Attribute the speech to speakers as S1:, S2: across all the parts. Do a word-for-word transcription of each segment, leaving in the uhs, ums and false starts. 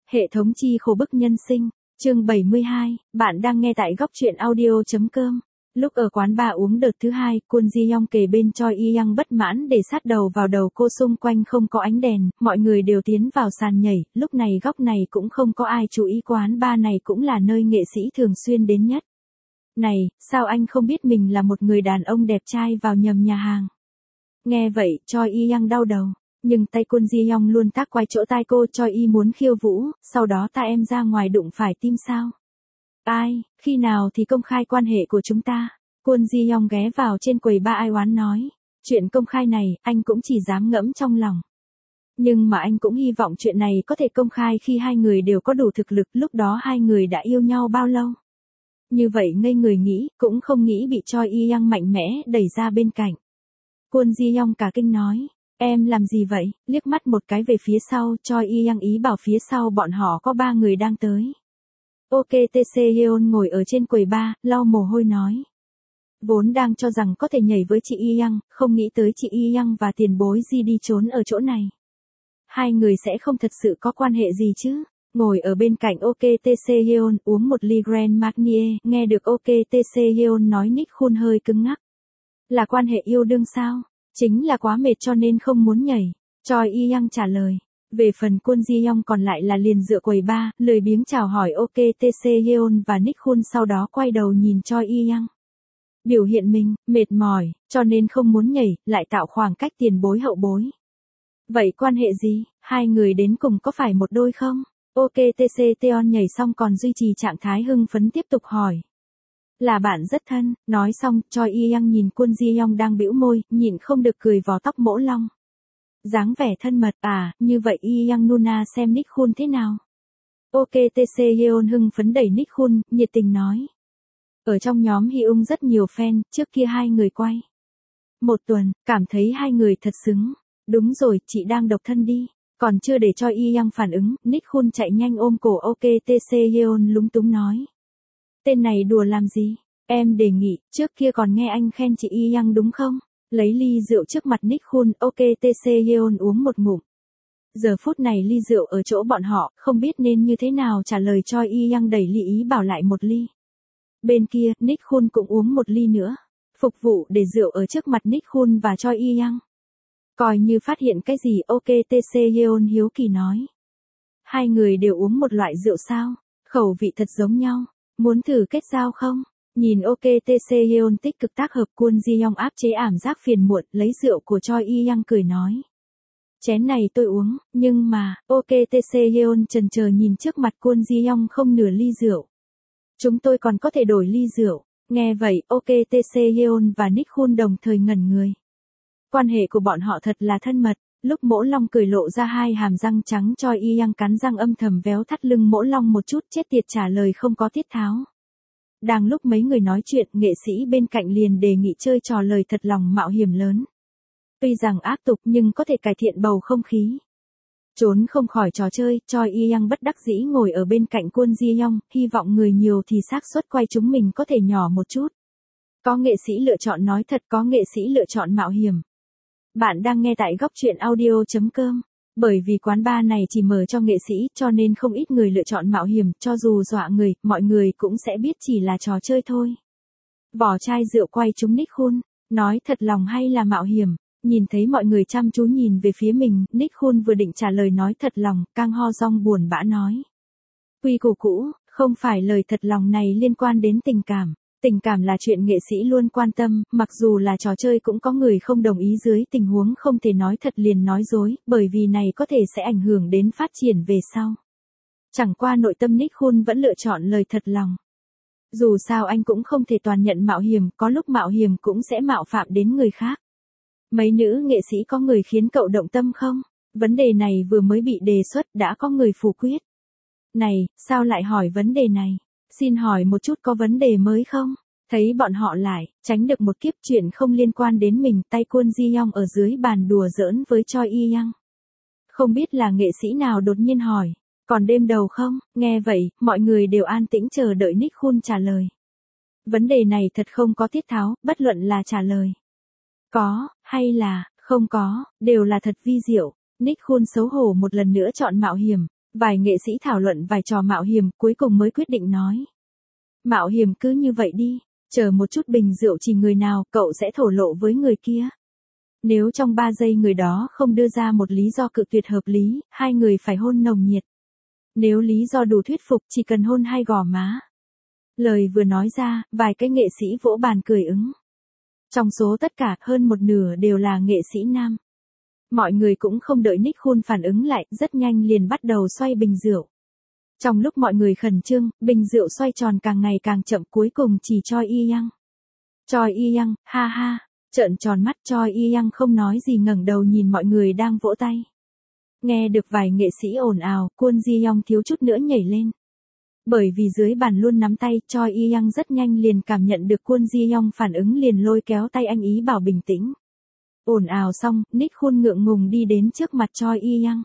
S1: Hệ thống chi khổ bức nhân sinh, chương bảy mươi hai, bạn đang nghe tại góc truyện audio.com. Lúc ở quán bar uống đợt thứ hai, Kwon Ji Young kề bên Choi Y Young bất mãn để sát đầu vào đầu cô, xung quanh không có ánh đèn, mọi người đều tiến vào sàn nhảy, lúc này góc này cũng không có ai chú ý, quán bar này cũng là nơi nghệ sĩ thường xuyên đến nhất. Này, sao anh không biết mình là một người đàn ông đẹp trai vào nhầm nhà hàng? Nghe vậy, Choi Y Young đau đầu. Nhưng tay Kwon Ji Young luôn tác quay chỗ tai cô. Choi Y muốn khiêu vũ, sau đó ta em ra ngoài đụng phải tim sao? Ai, khi nào thì công khai quan hệ của chúng ta? Kwon Ji Young ghé vào trên quầy bar ai oán nói. Chuyện công khai này, anh cũng chỉ dám ngẫm trong lòng. Nhưng mà anh cũng hy vọng chuyện này có thể công khai khi hai người đều có đủ thực lực, lúc đó hai người đã yêu nhau bao lâu? Như vậy ngây người nghĩ, cũng không nghĩ bị Choi Y Young mạnh mẽ đẩy ra bên cạnh. Kwon Ji Young cả kinh nói. Em làm gì vậy? Liếc mắt một cái về phía sau, Choi Y Young ý bảo phía sau bọn họ có ba người đang tới. Ok tê xê Yeon ngồi ở trên quầy bar, lau mồ hôi nói. Vốn đang cho rằng có thể nhảy với chị Y Young, không nghĩ tới chị Y Young và tiền bối Ji đi trốn ở chỗ này. Hai người sẽ không thật sự có quan hệ gì chứ? Ngồi ở bên cạnh Ok tê xê Yeon uống một ly Grand Marnier, nghe được Ok tê xê Yeon nói, Nick Khun hơi cứng ngắc. Là quan hệ yêu đương sao? Chính là quá mệt cho nên không muốn nhảy. Choi Y Young trả lời. Về phần Kwon Ji Young còn lại là liền dựa quầy bar, lười biếng chào hỏi Ok tê xê Yeon và Nick Khun, sau đó quay đầu nhìn Choi Y Young. Biểu hiện mình, mệt mỏi, cho nên không muốn nhảy, lại tạo khoảng cách tiền bối hậu bối. Vậy quan hệ gì? Hai người đến cùng có phải một đôi không? Ok tê xê Teon nhảy xong còn duy trì trạng thái hưng phấn tiếp tục hỏi. Là bạn rất thân, nói xong, Choi Y Young nhìn Kwon Ji Young đang bĩu môi, nhịn không được cười vò tóc mỗ long. Dáng vẻ thân mật, à, như vậy Y Young Nuna xem Nick Khun thế nào? Ok tê xê Yeon hưng phấn đẩy Nick Khun, nhiệt tình nói. Ở trong nhóm Hyung rất nhiều fan, trước kia hai người quay một tuần, cảm thấy hai người thật xứng. Đúng rồi, chị đang độc thân đi. Còn chưa để cho Y Young phản ứng, Nick Khun chạy nhanh ôm cổ Ok tê xê Yeon lúng túng nói. Tên này đùa làm gì? Em đề nghị, trước kia còn nghe anh khen chị Y Young đúng không? Lấy ly rượu trước mặt Nick Khun, Ok tê xê Yeon uống một ngụm. Giờ phút này ly rượu ở chỗ bọn họ, không biết nên như thế nào trả lời. Choi Y Young đẩy ly ý bảo lại một ly. Bên kia, Nick Khun cũng uống một ly nữa. Phục vụ để rượu ở trước mặt Nick Khun và Choi Y Young. Coi như phát hiện cái gì, Ok tê xê Yeon hiếu kỳ nói. Hai người đều uống một loại rượu sao? Khẩu vị thật giống nhau. Muốn thử kết giao không? Nhìn Ok tê xê Yeon tích cực tác hợp, Kwon Ji Young áp chế ảm giác phiền muộn, lấy rượu của Choi Y Young cười nói. Chén này tôi uống, nhưng mà, Ok tê xê Yeon chần chờ nhìn trước mặt Kwon Ji Young không nửa ly rượu. Chúng tôi còn có thể đổi ly rượu. Nghe vậy, Ok tê xê Yeon và Nick Khun đồng thời ngẩn người. Quan hệ của bọn họ thật là thân mật. Lúc Mỗ Long cười lộ ra hai hàm răng trắng, Choi Y Young cắn răng âm thầm véo thắt lưng Mỗ Long một chút, chết tiệt trả lời không có tiết tháo. Đang lúc mấy người nói chuyện, nghệ sĩ bên cạnh liền đề nghị chơi trò lời thật lòng mạo hiểm lớn. Tuy rằng áp tục nhưng có thể cải thiện bầu không khí. Trốn không khỏi trò chơi, Choi Y Young bất đắc dĩ ngồi ở bên cạnh Kwon Ji Young, hy vọng người nhiều thì xác suất quay chúng mình có thể nhỏ một chút. Có nghệ sĩ lựa chọn nói thật, có nghệ sĩ lựa chọn mạo hiểm. Bạn đang nghe tại góc truyện audio.com. Bởi vì quán bar này chỉ mở cho nghệ sĩ, cho nên không ít người lựa chọn mạo hiểm, cho dù dọa người, mọi người cũng sẽ biết chỉ là trò chơi thôi. Vỏ chai rượu quay trúng Nick Khun, nói thật lòng hay là mạo hiểm? Nhìn thấy mọi người chăm chú nhìn về phía mình, Nick Khun vừa định trả lời nói thật lòng, Kang Ho Jong buồn bã nói. Quy củ cũ, không phải lời thật lòng này liên quan đến tình cảm. Tình cảm là chuyện nghệ sĩ luôn quan tâm, mặc dù là trò chơi cũng có người không đồng ý, dưới tình huống không thể nói thật liền nói dối, bởi vì này có thể sẽ ảnh hưởng đến phát triển về sau. Chẳng qua nội tâm Nick Khun vẫn lựa chọn lời thật lòng. Dù sao anh cũng không thể toàn nhận mạo hiểm, có lúc mạo hiểm cũng sẽ mạo phạm đến người khác. Mấy nữ nghệ sĩ có người khiến cậu động tâm không? Vấn đề này vừa mới bị đề xuất đã có người phủ quyết. Này, sao lại hỏi vấn đề này? Xin hỏi một chút, có vấn đề mới không? Thấy bọn họ lại, tránh được một kiếp chuyện không liên quan đến mình, tay Kwon Ji Young ở dưới bàn đùa giỡn với Choi Y Young. Không biết là nghệ sĩ nào đột nhiên hỏi, còn đêm đầu không? Nghe vậy, mọi người đều an tĩnh chờ đợi Nick Khun trả lời. Vấn đề này thật không có tiết tháo, bất luận là trả lời có, hay là không có, đều là thật vi diệu. Nick Khun xấu hổ một lần nữa chọn mạo hiểm. Vài nghệ sĩ thảo luận vài trò mạo hiểm cuối cùng mới quyết định nói. Mạo hiểm cứ như vậy đi, chờ một chút bình rượu chỉ người nào cậu sẽ thổ lộ với người kia. Nếu trong ba giây người đó không đưa ra một lý do cự tuyệt hợp lý, hai người phải hôn nồng nhiệt. Nếu lý do đủ thuyết phục chỉ cần hôn hai gò má. Lời vừa nói ra, vài cái nghệ sĩ vỗ bàn cười ứng. Trong số tất cả, hơn một nửa đều là nghệ sĩ nam. Mọi người cũng không đợi Nick Khun phản ứng lại, rất nhanh liền bắt đầu xoay bình rượu. Trong lúc mọi người khẩn trương, bình rượu xoay tròn càng ngày càng chậm cuối cùng chỉ Choi Yi-young. Choi Yi-young, ha ha, trợn tròn mắt Choi Yi-young không nói gì ngẩng đầu nhìn mọi người đang vỗ tay. Nghe được vài nghệ sĩ ồn ào, Kwon Ji-young thiếu chút nữa nhảy lên. Bởi vì dưới bàn luôn nắm tay, Choi Yi-young rất nhanh liền cảm nhận được Kwon Ji-young phản ứng liền lôi kéo tay anh ý bảo bình tĩnh. Ồn ào xong, Nick Khun ngượng ngùng đi đến trước mặt Choi Yi-young.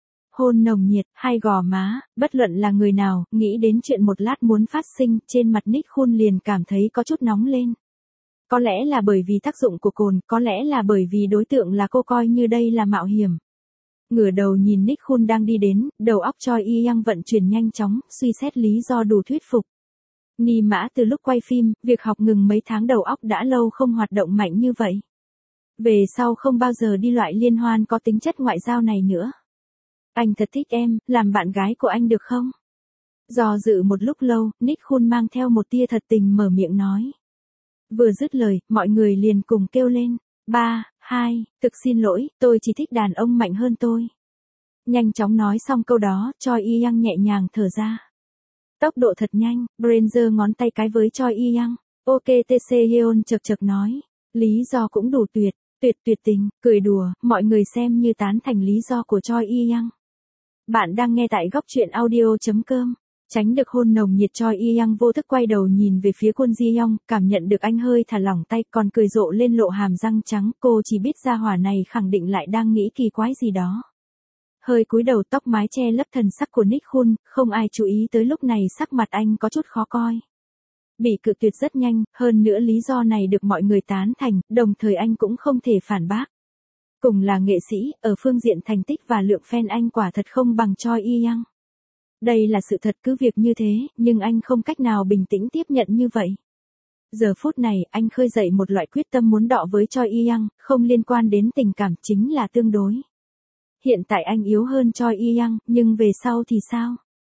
S1: Hôn nồng nhiệt, hai gò má, bất luận là người nào, nghĩ đến chuyện một lát muốn phát sinh, trên mặt Nick Khun liền cảm thấy có chút nóng lên. Có lẽ là bởi vì tác dụng của cồn, có lẽ là bởi vì đối tượng là cô coi như đây là mạo hiểm. Ngửa đầu nhìn Nick Khun đang đi đến, đầu óc Choi Yi-young vận chuyển nhanh chóng, suy xét lý do đủ thuyết phục. Ni mã từ lúc quay phim, việc học ngừng mấy tháng đầu óc đã lâu không hoạt động mạnh như vậy. Về sau không bao giờ đi loại liên hoan có tính chất ngoại giao này nữa. Anh thật thích em, làm bạn gái của anh được không? Do dự một lúc lâu, Nick Khun mang theo một tia thật tình mở miệng nói. Vừa dứt lời, mọi người liền cùng kêu lên. Ba, hai, thực xin lỗi, tôi chỉ thích đàn ông mạnh hơn tôi. Nhanh chóng nói xong câu đó, Choi Yi-young nhẹ nhàng thở ra. Tốc độ thật nhanh, Brain giơ ngón tay cái với Choi Yi-young. Ok tê xê Hyun chật chật nói. Lý do cũng đủ tuyệt, tuyệt tuyệt tình, cười đùa, mọi người xem như tán thành lý do của Choi Yi-young. Bạn đang nghe tại góc truyện audio chấm com. Tránh được hôn nồng nhiệt Choi Yi-young vô thức quay đầu nhìn về phía Kwon Ji-young, cảm nhận được anh hơi thả lỏng tay còn cười rộ lên lộ hàm răng trắng, cô chỉ biết gia hỏa này khẳng định lại đang nghĩ kỳ quái gì đó. Hơi cúi đầu tóc mái che lấp thần sắc của Nick Khun, không ai chú ý tới lúc này sắc mặt anh có chút khó coi. Bị cự tuyệt rất nhanh, hơn nữa lý do này được mọi người tán thành, đồng thời anh cũng không thể phản bác. Cùng là nghệ sĩ, ở phương diện thành tích và lượng fan anh quả thật không bằng Choi Yi-young. Đây là sự thật cứ việc như thế, nhưng anh không cách nào bình tĩnh tiếp nhận như vậy. Giờ phút này, anh khơi dậy một loại quyết tâm muốn đọ với Choi Yi-young, không liên quan đến tình cảm chính là tương đối. Hiện tại anh yếu hơn Choi Yi-young, nhưng về sau thì sao?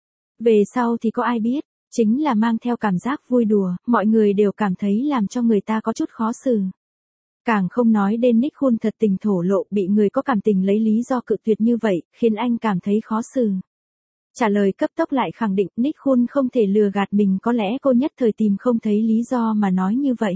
S1: Về sau thì có ai biết, chính là mang theo cảm giác vui đùa, mọi người đều cảm thấy làm cho người ta có chút khó xử. Càng không nói đến Nick Khun thật tình thổ lộ bị người có cảm tình lấy lý do cự tuyệt như vậy, khiến anh cảm thấy khó xử. Trả lời cấp tốc lại khẳng định Nick Khun không thể lừa gạt mình, có lẽ cô nhất thời tìm không thấy lý do mà nói như vậy.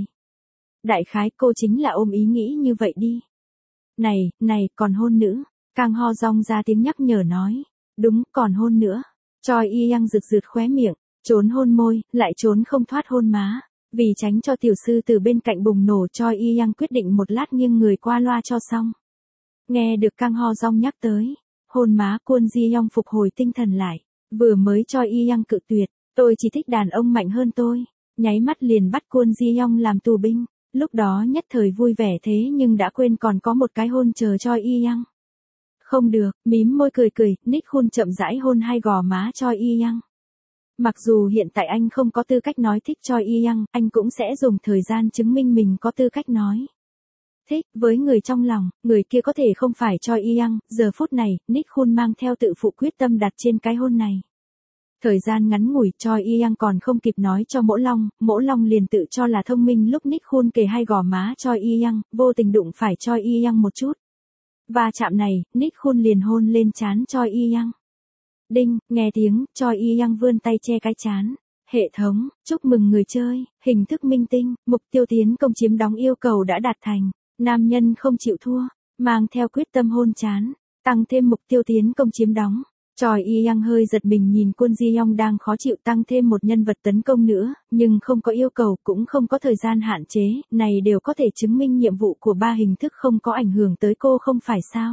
S1: Đại khái cô chính là ôm ý nghĩ như vậy đi. Này, này, còn hôn nữ. Kang Ho Jong ra tiếng nhắc nhở nói. Đúng, còn hôn nữa. Choi Yi-young rực rực khóe miệng, trốn hôn môi, lại trốn không thoát hôn má. Vì tránh cho tiểu sư từ bên cạnh bùng nổ, Choi Yi-young quyết định một lát nghiêng người qua loa cho xong. Nghe được Kang Ho Jong nhắc tới. Hôn má Kwon Ji-young phục hồi tinh thần lại. Vừa mới Choi Yi-young cự tuyệt, tôi chỉ thích đàn ông mạnh hơn tôi. Nháy mắt liền bắt Kwon Ji-young làm tù binh. Lúc đó nhất thời vui vẻ thế nhưng đã quên còn có một cái hôn chờ Choi Yi-young. Không được, mím môi cười cười, Nick Khun chậm rãi hôn hai gò má Choi Yi-young. Mặc dù hiện tại anh không có tư cách nói thích Choi Yi-young, anh cũng sẽ dùng thời gian chứng minh mình có tư cách nói. Thích, với người trong lòng, người kia có thể không phải Choi Yi-young, giờ phút này, Nick Khun mang theo tự phụ quyết tâm đặt trên cái hôn này. Thời gian ngắn ngủi, Choi Yi-young còn không kịp nói cho Mỗ Long, Mỗ Long liền tự cho là thông minh lúc Nick Khun kề hai gò má Choi Yi-young, vô tình đụng phải Choi Yi-young một chút. Và chạm này, Nick Khun liền hôn lên trán Choi Yi-young. Đinh, nghe tiếng, Choi Yi-young vươn tay che cái trán. Hệ thống, chúc mừng người chơi, hình thức minh tinh, mục tiêu tiến công chiếm đóng yêu cầu đã đạt thành. Nam nhân không chịu thua, mang theo quyết tâm hôn chán, tăng thêm mục tiêu tiến công chiếm đóng. Choi Yi-young hơi giật mình nhìn Kwon Ji-young đang khó chịu tăng thêm một nhân vật tấn công nữa, nhưng không có yêu cầu cũng không có thời gian hạn chế, này đều có thể chứng minh nhiệm vụ của ba hình thức không có ảnh hưởng tới cô không phải sao.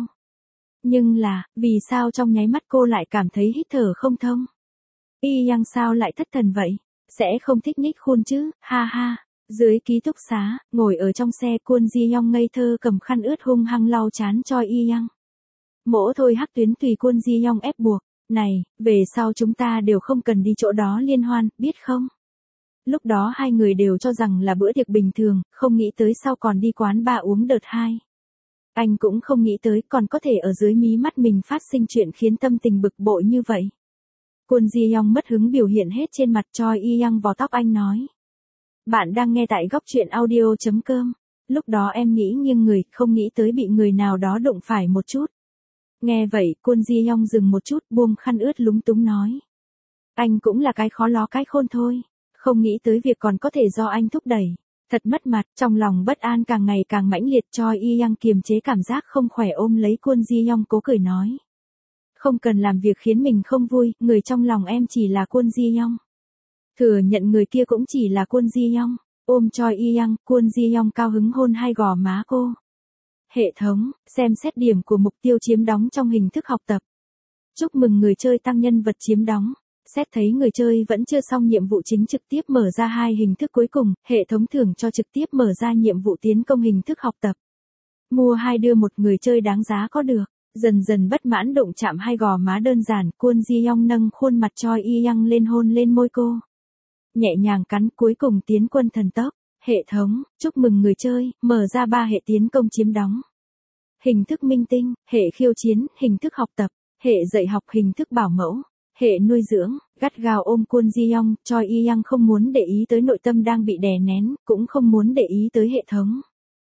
S1: Nhưng là, vì sao trong nháy mắt cô lại cảm thấy hít thở không thông? Yi-young sao lại thất thần vậy? Sẽ không thích Nick Khun chứ, ha ha. Dưới ký túc xá, ngồi ở trong xe Kwon Ji-young ngây thơ cầm khăn ướt hung hăng lau chán Choi Yi-young. Mỗ thôi hắc tuyến tùy Kwon Ji-young ép buộc, Này, về sau chúng ta đều không cần đi chỗ đó liên hoan, biết không? Lúc đó hai người đều cho rằng là bữa tiệc bình thường, không nghĩ tới sau còn đi quán bar uống đợt hai. Anh cũng không nghĩ tới còn có thể ở dưới mí mắt mình phát sinh chuyện khiến tâm tình bực bội như vậy. Kwon Ji Young mất hứng biểu hiện hết trên mặt, Choi Y Young vò tóc anh nói. Bạn đang nghe tại góc truyện audio.com. Lúc đó em nghĩ nghiêng người, không nghĩ tới bị người nào đó đụng phải một chút. Nghe vậy, Kwon Ji Young dừng một chút, buông khăn ướt lúng túng nói. Anh cũng là cái khó ló cái khôn thôi. Không nghĩ tới việc còn có thể do anh thúc đẩy. Thật mất mặt, trong lòng bất an càng ngày càng mãnh liệt, Choi Y Young kiềm chế cảm giác không khỏe ôm lấy Kwon Ji Young cố cười nói. Không cần làm việc khiến mình không vui, người trong lòng em chỉ là Kwon Ji Young. Thừa nhận người kia cũng chỉ là Kwon Ji Young. Ôm Choi Y Young, Kwon Ji Young cao hứng hôn hai gò má cô. Hệ thống, xem xét điểm của mục tiêu chiếm đóng trong hình thức học tập. Chúc mừng người chơi tăng nhân vật chiếm đóng. Xét thấy người chơi vẫn chưa xong nhiệm vụ chính trực tiếp mở ra hai hình thức cuối cùng, hệ thống thưởng cho trực tiếp mở ra nhiệm vụ tiến công hình thức học tập. Mua hai đưa một, người chơi đáng giá có được. Dần dần bất mãn đụng chạm hai gò má đơn giản, Kwon Ji Young nâng khuôn mặt Choi Y Young lên hôn lên môi cô. Nhẹ nhàng cắn, cuối cùng tiến quân thần tốc. Hệ thống, chúc mừng người chơi, mở ra ba hệ tiến công chiếm đóng. Hình thức minh tinh, hệ khiêu chiến, hình thức học tập, hệ dạy học, hình thức bảo mẫu, hệ nuôi dưỡng, gắt gao ôm Kwon Ji Young, Choi Y Young không muốn để ý tới nội tâm đang bị đè nén, cũng không muốn để ý tới hệ thống.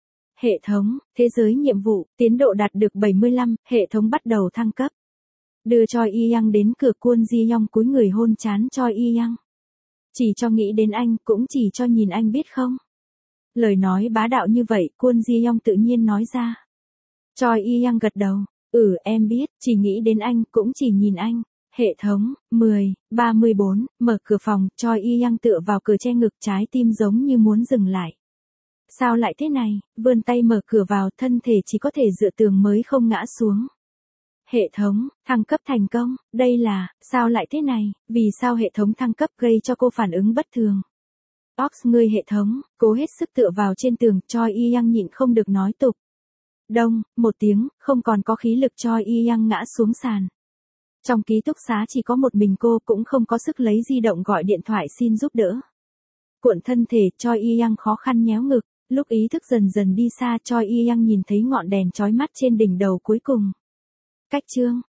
S1: Hệ thống, thế giới nhiệm vụ, tiến độ đạt được bảy mươi lăm, hệ thống bắt đầu thăng cấp. Đưa Choi Y Young đến cửa, Kwon Ji Young cúi người hôn trán Choi Y Young. Chỉ cho nghĩ đến anh, cũng chỉ cho nhìn anh biết không? Lời nói bá đạo như vậy, Kwon Ji Young tự nhiên nói ra. Choi Y Young gật đầu, ừ em biết, chỉ nghĩ đến anh, cũng chỉ nhìn anh. Hệ thống, mười, ba mươi bốn, mở cửa phòng, Choi Y Young tựa vào cửa che ngực, trái tim giống như muốn dừng lại. Sao lại thế này, vươn tay mở cửa vào, thân thể chỉ có thể dựa tường mới không ngã xuống. Hệ thống, thăng cấp thành công, đây là, sao lại thế này, vì sao hệ thống thăng cấp gây cho cô phản ứng bất thường. Ox ngươi hệ thống, cố hết sức tựa vào trên tường, Choi Y Young nhịn không được nói tục. Đông, một tiếng, không còn có khí lực, Choi Y Young ngã xuống sàn. Trong ký túc xá chỉ có một mình cô, cũng không có sức lấy di động gọi điện thoại xin giúp đỡ. Cuộn thân thể, Choi Y Young khó khăn nhéo ngực, lúc ý thức dần dần đi xa, Choi Y Young nhìn thấy ngọn đèn chói mắt trên đỉnh đầu cuối cùng. Cách chương